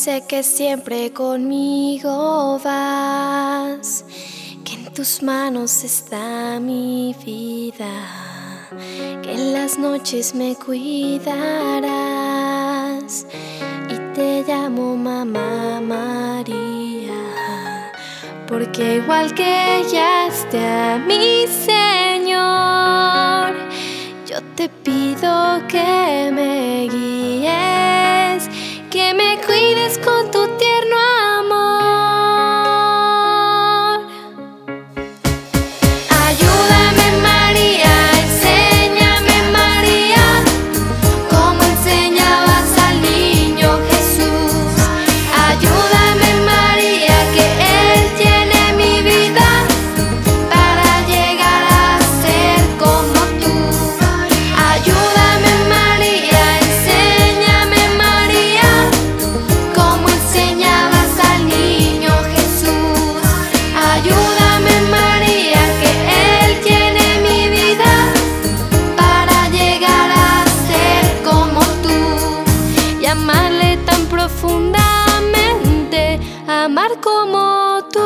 Sé que siempre conmigo vas, que en tus manos está mi vida, que en las noches me cuidarás y te llamo Mamá María, porque igual que guiaste a mi Señor, yo te pido que me guíes, que me cuides con tu tierno amor. Ayúdame, María, enséñame, María, cómo enseñabas al niño Jesús. Ayúdame, María, que Él llene mi vida para llegar a ser como tú. Ayúdame, María, enséñame, María, cómo enseñabas al niño Jesús. Ayúdame, María, que Él llene mi vida para llegar a ser como tú y amarle tan profundamente, amar como tú.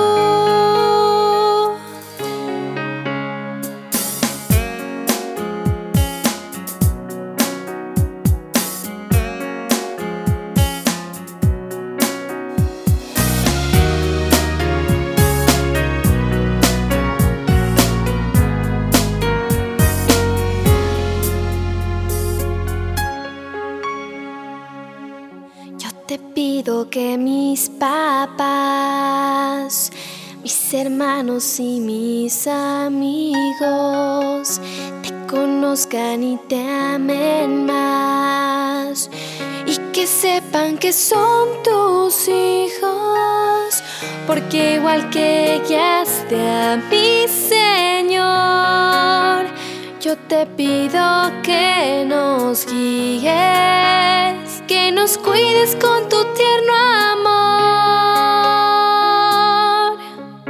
Yo te pido que mis papás, mis hermanos y mis amigos te conozcan y te amen más, y que sepan que son tus hijos, porque igual que guiaste a mi Señor, yo te pido que nos guíes, que nos cuides con tu tierno amor.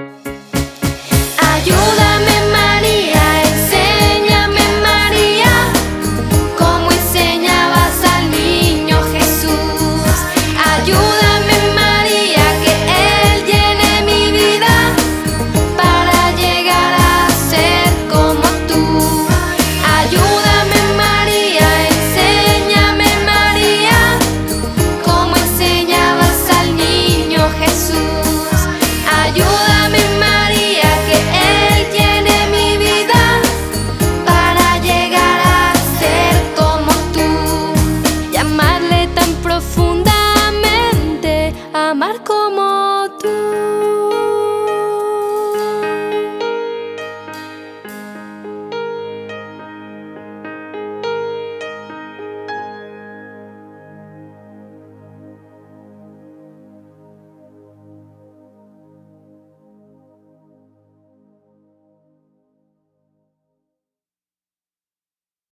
Ayúdame, María, enséñame, María, cómo enseñabas al niño Jesús. Ayúdame, María, que Él llene mi vida para llegar a ser como tú. Ayúdame, María, enséñame, María, cómo enseñabas al niño Jesús. Ayúdame, María, que Él llene mi vida para llegar a ser como tú y amarle tan profundamente, amar como